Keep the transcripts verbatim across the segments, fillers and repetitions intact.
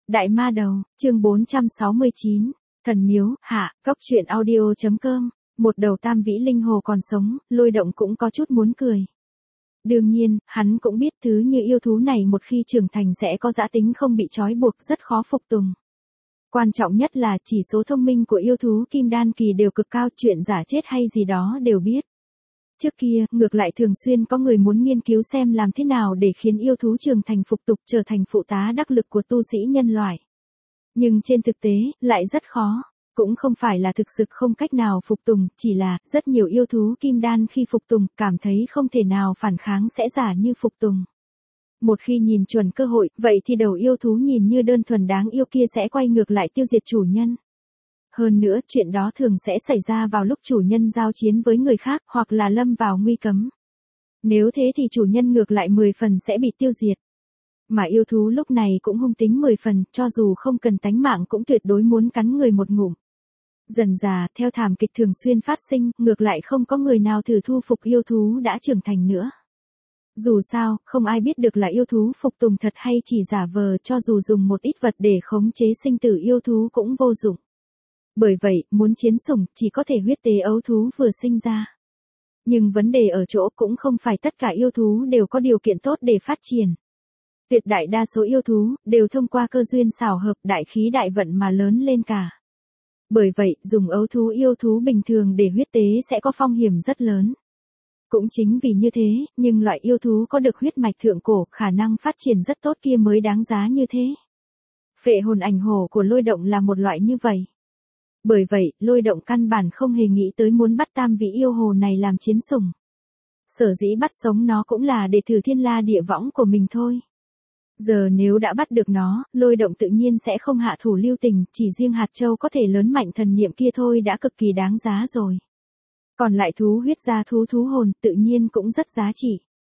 Đại ma đầu, chương bốn trăm sáu mươi chín, thần miếu, hạ, cóc truyện audio chấm com, một đầu tam vĩ linh hồ còn sống, Lôi Động cũng có chút muốn cười. Đương nhiên, hắn cũng biết thứ như yêu thú này một khi trưởng thành sẽ có dã tính không bị trói buộc rất khó phục tùng. Quan trọng nhất là chỉ số thông minh của yêu thú kim đan kỳ đều cực cao, chuyện giả chết hay gì đó đều biết. Trước kia, ngược lại thường xuyên có người muốn nghiên cứu xem làm thế nào để khiến yêu thú trưởng thành phục tục trở thành phụ tá đắc lực của tu sĩ nhân loại. Nhưng trên thực tế, lại rất khó. Cũng không phải là thực sự không cách nào phục tùng, chỉ là, rất nhiều yêu thú kim đan khi phục tùng, cảm thấy không thể nào phản kháng sẽ giả như phục tùng. Một khi nhìn chuẩn cơ hội, vậy thì đầu yêu thú nhìn như đơn thuần đáng yêu kia sẽ quay ngược lại tiêu diệt chủ nhân. Hơn nữa, chuyện đó thường sẽ xảy ra vào lúc chủ nhân giao chiến với người khác, hoặc là lâm vào nguy cấm. Nếu thế thì chủ nhân ngược lại mười phần sẽ bị tiêu diệt. Mà yêu thú lúc này cũng hung tính mười phần, cho dù không cần tánh mạng cũng tuyệt đối muốn cắn người một ngụm. Dần dà, theo thảm kịch thường xuyên phát sinh, ngược lại không có người nào thử thu phục yêu thú đã trưởng thành nữa. Dù sao, không ai biết được là yêu thú phục tùng thật hay chỉ giả vờ, cho dù dùng một ít vật để khống chế sinh tử yêu thú cũng vô dụng. Bởi vậy, muốn chiến sủng, chỉ có thể huyết tế ấu thú vừa sinh ra. Nhưng vấn đề ở chỗ cũng không phải tất cả yêu thú đều có điều kiện tốt để phát triển. Tuyệt đại đa số yêu thú, đều thông qua cơ duyên xảo hợp đại khí đại vận mà lớn lên cả. Bởi vậy, dùng ấu thú yêu thú bình thường để huyết tế sẽ có phong hiểm rất lớn. Cũng chính vì như thế, nhưng loại yêu thú có được huyết mạch thượng cổ, khả năng phát triển rất tốt kia mới đáng giá như thế. Phệ hồn ảnh hổ của Lôi Động là một loại như vậy. Bởi vậy, Lôi Động căn bản không hề nghĩ tới muốn bắt tam vĩ yêu hồ này làm chiến sủng. Sở dĩ bắt sống nó cũng là để thử thiên la địa võng của mình thôi. Giờ nếu đã bắt được nó, Lôi Động tự nhiên sẽ không hạ thủ lưu tình, chỉ riêng hạt châu có thể lớn mạnh thần niệm kia thôi đã cực kỳ đáng giá rồi. Còn lại thú huyết gia thú thú hồn tự nhiên cũng rất giá trị.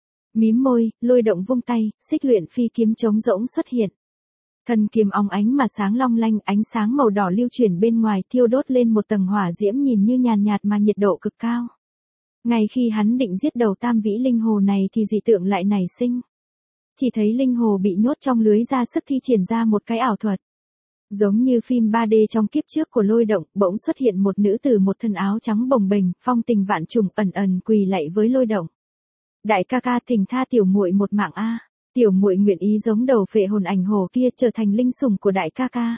Mím môi, Lôi Động vung tay, xích luyện phi kiếm trống rỗng xuất hiện. Thần kiếm óng ánh mà sáng long lanh, ánh sáng màu đỏ lưu chuyển bên ngoài thiêu đốt lên một tầng hỏa diễm nhìn như nhàn nhạt mà nhiệt độ cực cao. Ngay khi hắn định giết đầu tam vĩ linh hồ này thì dị tượng lại nảy sinh. Chỉ thấy linh hồ bị nhốt trong lưới ra sức thi triển ra một cái ảo thuật. Giống như phim ba D trong kiếp trước của Lôi Động, bỗng xuất hiện một nữ tử một thân áo trắng bồng bềnh, phong tình vạn trùng, ẩn ẩn quỳ lạy với Lôi Động. Đại ca ca thỉnh tha tiểu muội một mạng a, tiểu muội nguyện ý giống đầu phệ hồn ảnh hổ kia trở thành linh sủng của đại ca ca.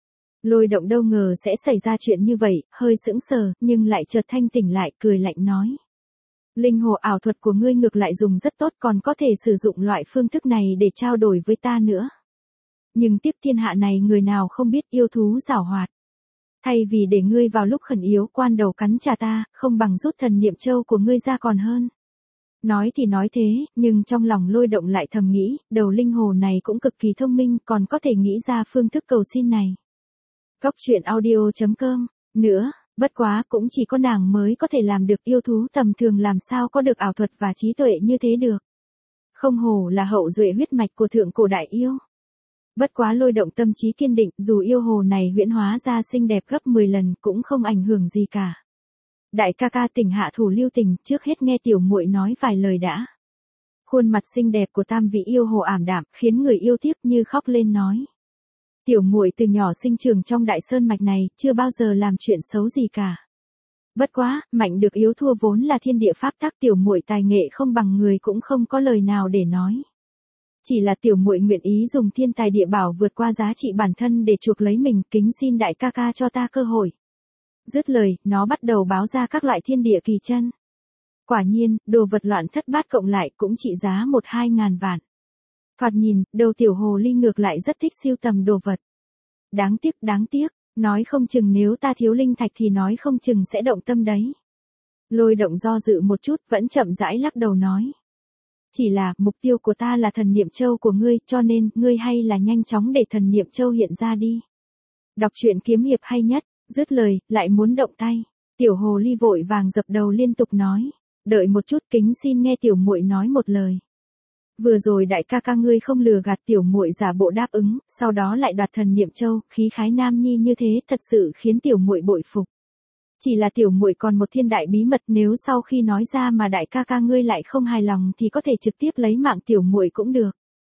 Lôi Động đâu ngờ sẽ xảy ra chuyện như vậy, hơi sững sờ, nhưng lại chợt thanh tỉnh lại, cười lạnh nói. Linh hồ ảo thuật của ngươi ngược lại dùng rất tốt, còn có thể sử dụng loại phương thức này để trao đổi với ta nữa. Nhưng tiếc thiên hạ này người nào không biết yêu thú giảo hoạt. Thay vì để ngươi vào lúc khẩn yếu quan đầu cắn trả ta, không bằng rút thần niệm châu của ngươi ra còn hơn. Nói thì nói thế, nhưng trong lòng Lôi Động lại thầm nghĩ, đầu linh hồ này cũng cực kỳ thông minh, còn có thể nghĩ ra phương thức cầu xin này. Cóc truyện audio chấm com, nữa, bất quá cũng chỉ có nàng mới có thể làm được, yêu thú tầm thường làm sao có được ảo thuật và trí tuệ như thế được. Không hổ là hậu duệ huyết mạch của thượng cổ đại yêu. Bất quá Lôi Động tâm trí kiên định, dù yêu hồ này huyễn hóa ra xinh đẹp gấp mười lần cũng không ảnh hưởng gì cả. Đại ca ca tỉnh hạ thủ lưu tình, trước hết nghe tiểu muội nói vài lời đã. Khuôn mặt xinh đẹp của tam vị yêu hồ ảm đạm, khiến người yêu tiếc như khóc lên nói. Tiểu muội từ nhỏ sinh trưởng trong đại sơn mạch này, chưa bao giờ làm chuyện xấu gì cả. Bất quá, mạnh được yếu thua vốn là thiên địa pháp tắc, tiểu muội tài nghệ không bằng người cũng không có lời nào để nói. Chỉ là tiểu muội nguyện ý dùng thiên tài địa bảo vượt qua giá trị bản thân để chuộc lấy mình, kính xin đại ca ca cho ta cơ hội. Dứt lời, nó bắt đầu báo ra các loại thiên địa kỳ chân. Quả nhiên, đồ vật loạn thất bát cộng lại cũng trị giá một hai ngàn vạn. Thoạt nhìn, đầu tiểu hồ ly ngược lại rất thích siêu tầm đồ vật. Đáng tiếc, đáng tiếc, nói không chừng nếu ta thiếu linh thạch thì nói không chừng sẽ động tâm đấy. Lôi Động do dự một chút, vẫn chậm rãi lắc đầu nói. Chỉ là, mục tiêu của ta là thần niệm châu của ngươi, cho nên, ngươi hay là nhanh chóng để thần niệm châu hiện ra đi. Đọc truyện kiếm hiệp hay nhất, dứt lời, lại muốn động tay. Tiểu hồ ly vội vàng dập đầu liên tục nói. Đợi một chút, kính xin nghe tiểu muội nói một lời. Vừa rồi đại ca ca ngươi không lừa gạt tiểu muội giả bộ đáp ứng, sau đó lại đoạt thần niệm châu, khí khái nam nhi như thế thật sự khiến tiểu muội bội phục. Chỉ là tiểu muội còn một thiên đại bí mật, nếu sau khi nói ra mà đại ca ca ngươi lại không hài lòng thì có thể trực tiếp lấy mạng tiểu muội cũng được.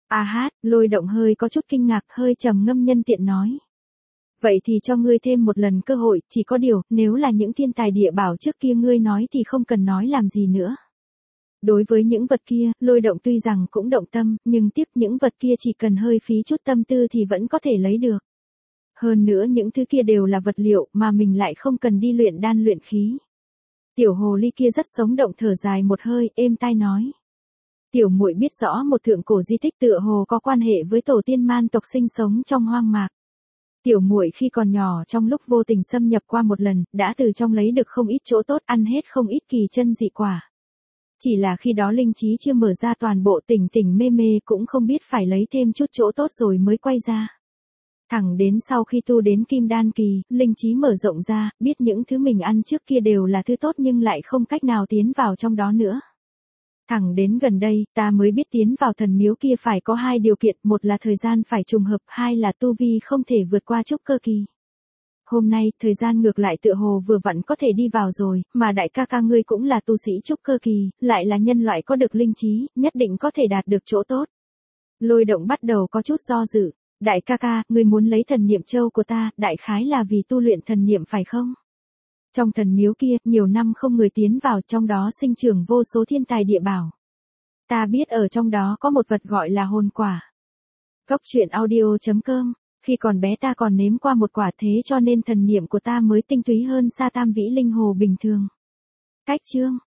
À hát, Lôi Động hơi có chút kinh ngạc, hơi trầm ngâm nhân tiện nói. Vậy thì cho ngươi thêm một lần cơ hội, chỉ có điều, nếu là những thiên tài địa bảo trước kia ngươi nói thì không cần nói làm gì nữa. Đối với những vật kia, Lôi Động tuy rằng cũng động tâm, nhưng tiếc những vật kia chỉ cần hơi phí chút tâm tư thì vẫn có thể lấy được. Hơn nữa những thứ kia đều là vật liệu mà mình lại không cần đi luyện đan luyện khí. Tiểu hồ ly kia rất sống động thở dài một hơi, êm tai nói. Tiểu muội biết rõ một thượng cổ di tích tựa hồ có quan hệ với tổ tiên man tộc sinh sống trong hoang mạc. Tiểu muội khi còn nhỏ trong lúc vô tình xâm nhập qua một lần, đã từ trong lấy được không ít chỗ tốt, ăn hết không ít kỳ chân dị quả. Chỉ là khi đó linh trí chưa mở ra toàn bộ, tỉnh tỉnh mê mê cũng không biết phải lấy thêm chút chỗ tốt rồi mới quay ra. Thẳng đến sau khi tu đến kim đan kỳ, linh trí mở rộng ra, biết những thứ mình ăn trước kia đều là thứ tốt nhưng lại không cách nào tiến vào trong đó nữa. Thẳng đến gần đây, ta mới biết tiến vào thần miếu kia phải có hai điều kiện, một là thời gian phải trùng hợp, hai là tu vi không thể vượt qua trúc cơ kỳ. Hôm nay, thời gian ngược lại tựa hồ vừa vặn có thể đi vào rồi, mà đại ca ca ngươi cũng là tu sĩ trúc cơ kỳ, lại là nhân loại có được linh trí, nhất định có thể đạt được chỗ tốt. Lôi Động bắt đầu có chút do dự. Đại ca ca, ngươi muốn lấy thần niệm châu của ta, đại khái là vì tu luyện thần niệm phải không? Trong thần miếu kia, nhiều năm không người tiến vào, trong đó sinh trưởng vô số thiên tài địa bảo. Ta biết ở trong đó có một vật gọi là hồn quả. Cốc truyện audio chấm com, khi còn bé ta còn nếm qua một quả, thế cho nên thần niệm của ta mới tinh túy hơn xa tam vĩ linh hồ bình thường. Cách chương